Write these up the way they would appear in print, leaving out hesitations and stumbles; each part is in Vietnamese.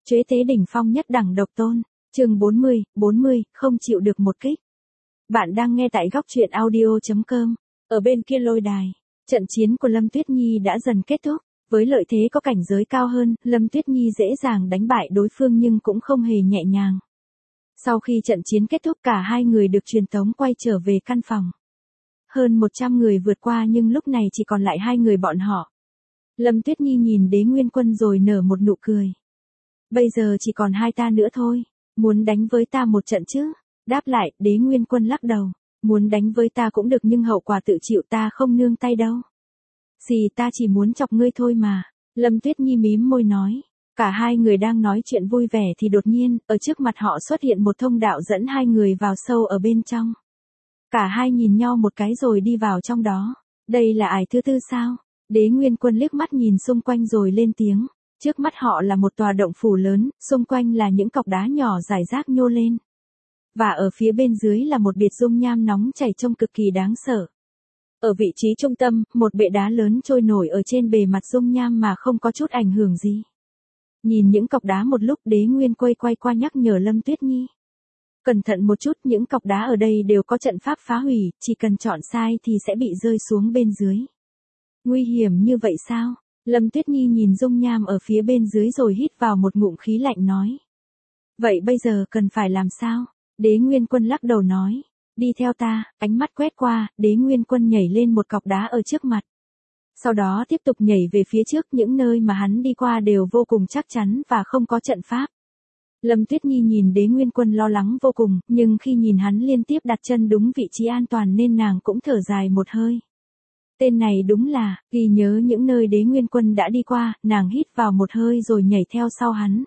Chế tế đỉnh phong nhất đẳng độc tôn, chương 40, không chịu được một kích. Bạn đang nghe tại góc truyện audio.com, ở bên kia lôi đài, trận chiến của Lâm Tuyết Nhi đã dần kết thúc, với lợi thế có cảnh giới cao hơn, Lâm Tuyết Nhi dễ dàng đánh bại đối phương nhưng cũng không hề nhẹ nhàng. Sau khi trận chiến kết thúc cả hai người được truyền tống quay trở về căn phòng. Hơn 100 người vượt qua nhưng lúc này chỉ còn lại hai người bọn họ. Lâm Tuyết Nhi nhìn Đế Nguyên Quân rồi nở một nụ cười. Bây giờ chỉ còn hai ta nữa thôi, muốn đánh với ta một trận chứ? Đáp lại, Đế Nguyên Quân lắc đầu, muốn đánh với ta cũng được nhưng hậu quả tự chịu, ta không nương tay đâu. Gì, ta chỉ muốn chọc ngươi thôi mà. Lâm Tuyết Nhi mím môi nói. Cả hai người đang nói chuyện vui vẻ thì đột nhiên, ở trước mặt họ xuất hiện một thông đạo dẫn hai người vào sâu ở bên trong. Cả hai nhìn nhau một cái rồi đi vào trong đó. Đây là ải thứ tư sao? Đế Nguyên Quân liếc mắt nhìn xung quanh rồi lên tiếng. Trước mắt họ là một tòa động phủ lớn, xung quanh là những cọc đá nhỏ rải rác nhô lên. Và ở phía bên dưới là một biệt dung nham nóng chảy trông cực kỳ đáng sợ. Ở vị trí trung tâm, một bệ đá lớn trôi nổi ở trên bề mặt dung nham mà không có chút ảnh hưởng gì. Nhìn những cọc đá một lúc, Đế Nguyên quay qua nhắc nhở Lâm Tuyết Nhi. Cẩn thận một chút, những cọc đá ở đây đều có trận pháp phá hủy, chỉ cần chọn sai thì sẽ bị rơi xuống bên dưới. Nguy hiểm như vậy sao? Lâm Tuyết Nhi nhìn dung nham ở phía bên dưới rồi hít vào một ngụm khí lạnh nói. Vậy bây giờ cần phải làm sao? Đế Nguyên Quân lắc đầu nói. Đi theo ta, ánh mắt quét qua, Đế Nguyên Quân nhảy lên một cọc đá ở trước mặt. Sau đó tiếp tục nhảy về phía trước, những nơi mà hắn đi qua đều vô cùng chắc chắn và không có trận pháp. Lâm Tuyết Nhi nhìn Đế Nguyên Quân lo lắng vô cùng, nhưng khi nhìn hắn liên tiếp đặt chân đúng vị trí an toàn nên nàng cũng thở dài một hơi. Tên này đúng là, ghi nhớ những nơi Đế Nguyên Quân đã đi qua, nàng hít vào một hơi rồi nhảy theo sau hắn.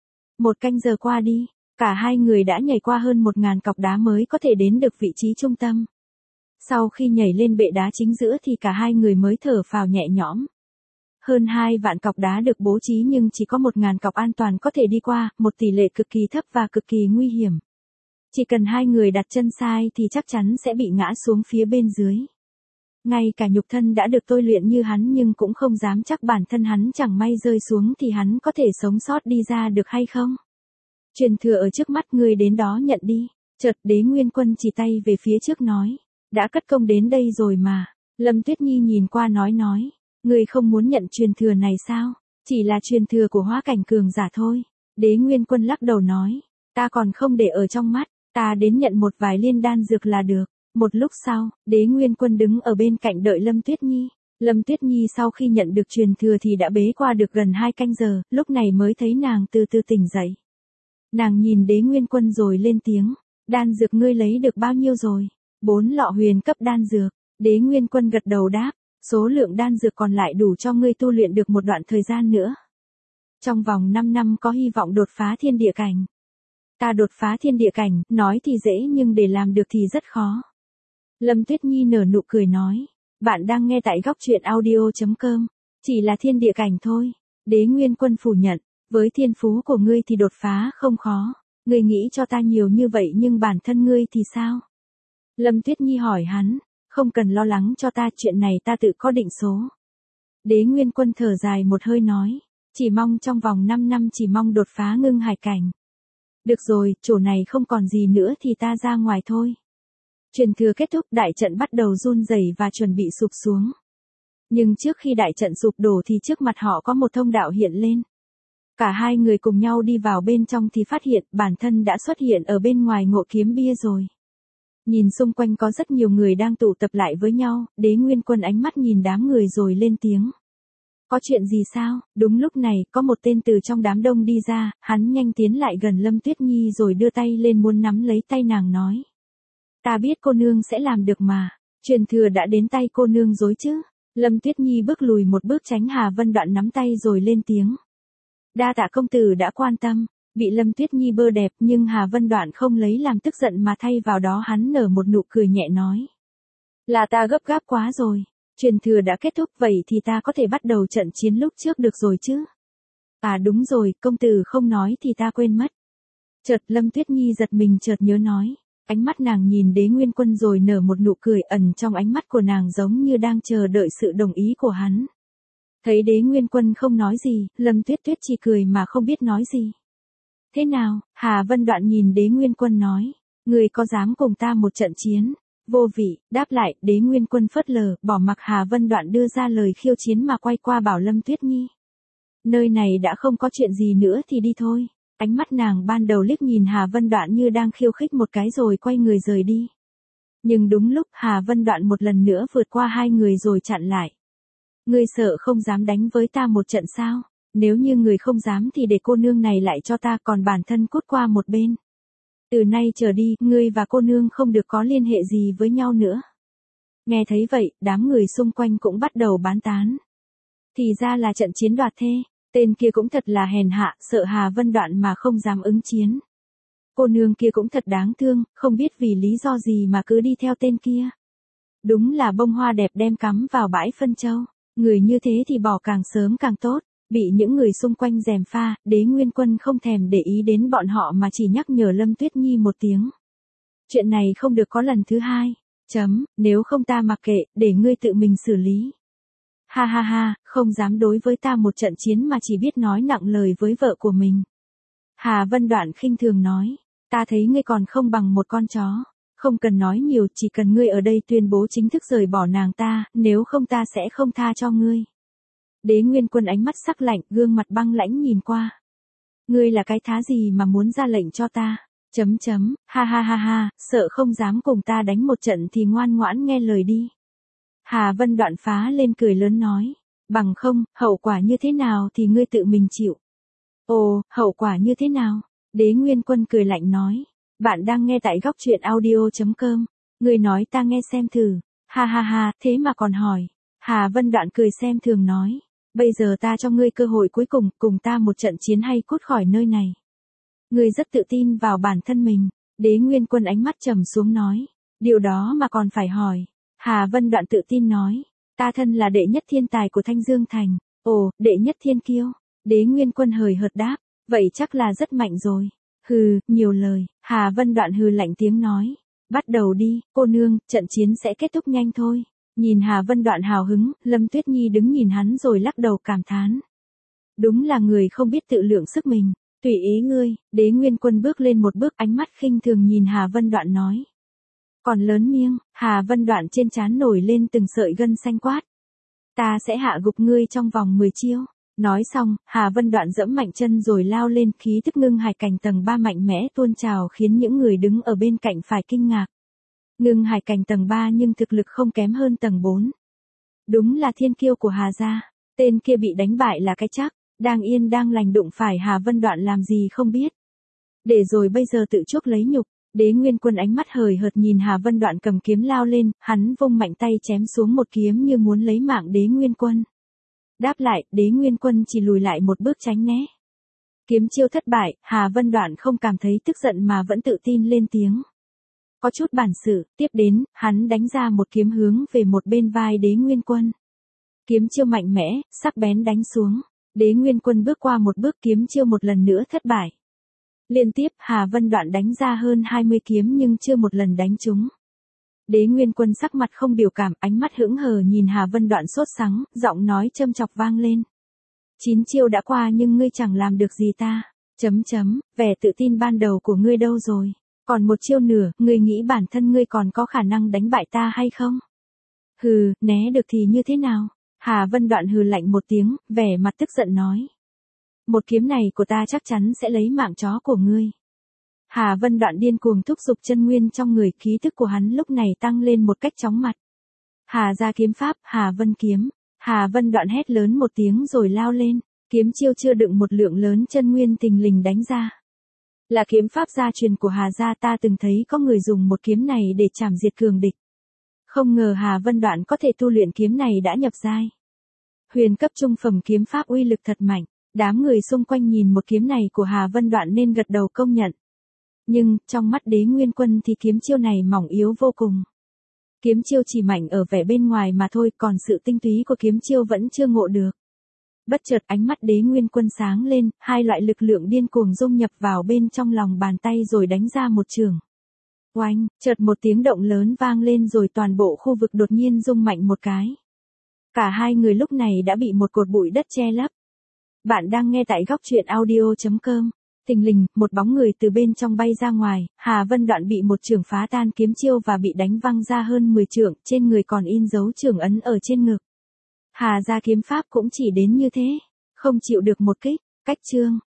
1 canh giờ qua đi, cả hai người đã nhảy qua hơn 1000 cọc đá mới có thể đến được vị trí trung tâm. Sau khi nhảy lên bệ đá chính giữa thì cả hai người mới thở phào nhẹ nhõm. Hơn 2 vạn cọc đá được bố trí nhưng chỉ có 1000 cọc an toàn có thể đi qua, một tỷ lệ cực kỳ thấp và cực kỳ nguy hiểm. Chỉ cần hai người đặt chân sai thì chắc chắn sẽ bị ngã xuống phía bên dưới. Ngay cả nhục thân đã được tôi luyện như hắn nhưng cũng không dám chắc bản thân hắn chẳng may rơi xuống thì hắn có thể sống sót đi ra được hay không. Truyền thừa ở trước mắt, ngươi đến đó nhận đi. Chợt Đế Nguyên Quân chỉ tay về phía trước nói. Đã cất công đến đây rồi mà. Lâm Tuyết Nhi nhìn qua nói. Ngươi không muốn nhận truyền thừa này sao? Chỉ là truyền thừa của hóa cảnh cường giả thôi. Đế Nguyên Quân lắc đầu nói. Ta còn không để ở trong mắt. Ta đến nhận một vài liên đan dược là được. Một lúc sau, Đế Nguyên Quân đứng ở bên cạnh đợi Lâm Tuyết Nhi. Lâm Tuyết Nhi sau khi nhận được truyền thừa thì đã bế qua được gần 2 canh giờ, lúc này mới thấy nàng từ từ tỉnh dậy. Nàng nhìn Đế Nguyên Quân rồi lên tiếng. Đan dược ngươi lấy được bao nhiêu rồi? 4 lọ huyền cấp đan dược. Đế Nguyên Quân gật đầu đáp. Số lượng đan dược còn lại đủ cho ngươi tu luyện được một đoạn thời gian nữa. Trong vòng 5 năm có hy vọng đột phá thiên địa cảnh. Ta đột phá thiên địa cảnh, nói thì dễ nhưng để làm được thì rất khó. Lâm Tuyết Nhi nở nụ cười nói. Bạn đang nghe tại góc truyện audio.com. Chỉ là thiên địa cảnh thôi. Đế Nguyên Quân phủ nhận. Với thiên phú của ngươi thì đột phá không khó. Ngươi nghĩ cho ta nhiều như vậy nhưng bản thân ngươi thì sao? Lâm Tuyết Nhi hỏi hắn. Không cần lo lắng cho ta, chuyện này ta tự có định số. Đế Nguyên Quân thở dài một hơi nói. Chỉ mong trong vòng 5 năm chỉ mong đột phá ngưng hải cảnh. Được rồi, chỗ này không còn gì nữa thì ta ra ngoài thôi. Truyền thừa kết thúc, đại trận bắt đầu run rẩy và chuẩn bị sụp xuống. Nhưng trước khi đại trận sụp đổ thì trước mặt họ có một thông đạo hiện lên. Cả hai người cùng nhau đi vào bên trong thì phát hiện bản thân đã xuất hiện ở bên ngoài Ngộ Kiếm Bia rồi. Nhìn xung quanh có rất nhiều người đang tụ tập lại với nhau, Đế Nguyên Quân ánh mắt nhìn đám người rồi lên tiếng. Có chuyện gì sao? Đúng lúc này, có một tên từ trong đám đông đi ra, hắn nhanh tiến lại gần Lâm Tuyết Nhi rồi đưa tay lên muốn nắm lấy tay nàng nói. Ta biết cô nương sẽ làm được mà, truyền thừa đã đến tay cô nương rồi chứ. Lâm Tuyết Nhi bước lùi một bước tránh Hà Vân Đoạn nắm tay rồi lên tiếng. Đa tạ công tử đã quan tâm. Bị Lâm Tuyết Nhi bơ đẹp nhưng Hà Vân Đoạn không lấy làm tức giận mà thay vào đó hắn nở một nụ cười nhẹ nói. Là ta gấp gáp quá rồi. Truyền thừa đã kết thúc vậy thì ta có thể bắt đầu trận chiến lúc trước được rồi chứ. À đúng rồi, công tử không nói thì ta quên mất. Chợt Lâm Tuyết Nhi giật mình chợt nhớ nói. Ánh mắt nàng nhìn Đế Nguyên Quân rồi nở một nụ cười, ẩn trong ánh mắt của nàng giống như đang chờ đợi sự đồng ý của hắn. Thấy Đế Nguyên Quân không nói gì, Lâm Tuyết Tuyết chỉ cười mà không biết nói gì. Thế nào? Hà Vân Đoạn nhìn Đế Nguyên Quân nói. Ngươi có dám cùng ta một trận chiến? Vô vị, đáp lại, Đế Nguyên Quân phớt lờ, bỏ mặc Hà Vân Đoạn đưa ra lời khiêu chiến mà quay qua bảo Lâm Tuyết Nhi. Nơi này đã không có chuyện gì nữa thì đi thôi. Ánh mắt nàng ban đầu liếc nhìn Hà Vân Đoạn như đang khiêu khích một cái rồi quay người rời đi. Nhưng đúng lúc Hà Vân Đoạn một lần nữa vượt qua hai người rồi chặn lại. Ngươi sợ không dám đánh với ta một trận sao? Nếu như người không dám thì để cô nương này lại cho ta, còn bản thân cút qua một bên. Từ nay trở đi, ngươi và cô nương không được có liên hệ gì với nhau nữa. Nghe thấy vậy, đám người xung quanh cũng bắt đầu bán tán. Thì ra là trận chiến đoạt thê, tên kia cũng thật là hèn hạ, sợ Hà Vân Đoạn mà không dám ứng chiến. Cô nương kia cũng thật đáng thương, không biết vì lý do gì mà cứ đi theo tên kia. Đúng là bông hoa đẹp đem cắm vào bãi phân châu, người như thế thì bỏ càng sớm càng tốt. Bị những người xung quanh gièm pha, Đế Nguyên Quân không thèm để ý đến bọn họ mà chỉ nhắc nhở Lâm Tuyết Nhi một tiếng. Chuyện này không được có lần thứ hai. Nếu không ta mặc kệ, để ngươi tự mình xử lý. Ha ha ha, không dám đối với ta một trận chiến mà chỉ biết nói nặng lời với vợ của mình. Hà Vân Đoạn khinh thường nói, ta thấy ngươi còn không bằng một con chó. Không cần nói nhiều, chỉ cần ngươi ở đây tuyên bố chính thức rời bỏ nàng ta, nếu không ta sẽ không tha cho ngươi. Đế Nguyên Quân ánh mắt sắc lạnh, gương mặt băng lãnh nhìn qua. Ngươi là cái thá gì mà muốn ra lệnh cho ta? Ha ha ha ha, sợ không dám cùng ta đánh một trận thì ngoan ngoãn nghe lời đi. Hà Vân Đoạn phá lên cười lớn nói. Bằng không, hậu quả như thế nào thì ngươi tự mình chịu. Ồ, hậu quả như thế nào? Đế Nguyên Quân cười lạnh nói. Bạn đang nghe tại góc truyện audio.com. Ngươi nói ta nghe xem thử. Ha ha ha, thế mà còn hỏi. Hà Vân Đoạn cười xem thường nói. Bây giờ ta cho ngươi cơ hội cuối cùng, cùng ta một trận chiến hay cút khỏi nơi này. Ngươi rất tự tin vào bản thân mình. Đế Nguyên Quân ánh mắt trầm xuống nói. Điều đó mà còn phải hỏi. Hà Vân Đoạn tự tin nói. Ta thân là đệ nhất thiên tài của Thanh Dương Thành. Ồ, đệ nhất thiên kiêu. Đế Nguyên Quân hời hợt đáp. Vậy chắc là rất mạnh rồi. Hừ, nhiều lời. Hà Vân Đoạn hừ lạnh tiếng nói. Bắt đầu đi, cô nương, trận chiến sẽ kết thúc nhanh thôi. Nhìn Hà Vân Đoạn hào hứng, Lâm Tuyết Nhi đứng nhìn hắn rồi lắc đầu cảm thán. Đúng là người không biết tự lượng sức mình. Tùy ý ngươi. Đế Nguyên Quân bước lên một bước, ánh mắt khinh thường nhìn Hà Vân Đoạn nói. Còn lớn miêng, Hà Vân Đoạn trên trán nổi lên từng sợi gân xanh quát. Ta sẽ hạ gục ngươi trong vòng 10 chiêu. Nói xong, Hà Vân Đoạn giẫm mạnh chân rồi lao lên, khí tức ngưng hải cảnh tầng 3 mạnh mẽ tuôn trào khiến những người đứng ở bên cạnh phải kinh ngạc. Ngưng hải cảnh tầng 3 nhưng thực lực không kém hơn tầng 4. Đúng là thiên kiêu của Hà gia. Tên kia bị đánh bại là cái chắc, đang yên đang lành đụng phải Hà Vân Đoạn làm gì không biết. Để rồi bây giờ tự chuốc lấy nhục. Đế Nguyên Quân ánh mắt hời hợt nhìn Hà Vân Đoạn cầm kiếm lao lên, hắn vung mạnh tay chém xuống một kiếm như muốn lấy mạng Đế Nguyên Quân. Đáp lại, Đế Nguyên Quân chỉ lùi lại một bước tránh né. Kiếm chiêu thất bại, Hà Vân Đoạn không cảm thấy tức giận mà vẫn tự tin lên tiếng. Có chút bản sự, tiếp đến, hắn đánh ra một kiếm hướng về một bên vai Đế Nguyên Quân. Kiếm chiêu mạnh mẽ, sắc bén đánh xuống. Đế Nguyên Quân bước qua một bước, kiếm chiêu một lần nữa thất bại. Liên tiếp, Hà Vân Đoạn đánh ra hơn 20 kiếm nhưng chưa một lần đánh trúng. Đế Nguyên Quân sắc mặt không biểu cảm, ánh mắt hững hờ nhìn Hà Vân Đoạn sốt sắng, giọng nói châm chọc vang lên. 9 chiêu đã qua nhưng ngươi chẳng làm được gì ta. Vẻ tự tin ban đầu của ngươi đâu rồi? Còn một chiêu nữa, ngươi nghĩ bản thân ngươi còn có khả năng đánh bại ta hay không? Hừ, né được thì như thế nào? Hà Vân Đoạn hừ lạnh một tiếng, vẻ mặt tức giận nói. Một kiếm này của ta chắc chắn sẽ lấy mạng chó của ngươi. Hà Vân Đoạn điên cuồng thúc giục chân nguyên trong người, khí thức của hắn lúc này tăng lên một cách chóng mặt. Hà gia kiếm pháp, Hà Vân kiếm. Hà Vân Đoạn hét lớn một tiếng rồi lao lên, kiếm chiêu chưa đựng một lượng lớn chân nguyên thình lình đánh ra. Là kiếm pháp gia truyền của Hà gia, ta từng thấy có người dùng một kiếm này để chảm diệt cường địch. Không ngờ Hà Vân Đoạn có thể tu luyện kiếm này đã nhập giai. Huyền cấp trung phẩm kiếm pháp uy lực thật mạnh. Đám người xung quanh nhìn một kiếm này của Hà Vân Đoạn nên gật đầu công nhận. Nhưng, trong mắt Đế Nguyên Quân thì kiếm chiêu này mỏng yếu vô cùng. Kiếm chiêu chỉ mạnh ở vẻ bên ngoài mà thôi, còn sự tinh túy của kiếm chiêu vẫn chưa ngộ được. Bất chợt ánh mắt Đế Nguyên Quân sáng lên, hai loại lực lượng điên cuồng dung nhập vào bên trong lòng bàn tay rồi đánh ra một chưởng. Oanh, chợt một tiếng động lớn vang lên rồi toàn bộ khu vực đột nhiên rung mạnh một cái. Cả hai người lúc này đã bị một cột bụi đất che lấp. Bạn đang nghe tại góc truyện audio.com. Thình lình, một bóng người từ bên trong bay ra ngoài, Hà Vân Đoạn bị một chưởng phá tan kiếm chiêu và bị đánh văng ra hơn 10 trượng, trên người còn in dấu chưởng ấn ở trên ngực. Hà gia kiếm pháp cũng chỉ đến như thế, không chịu được một kích. Cách chương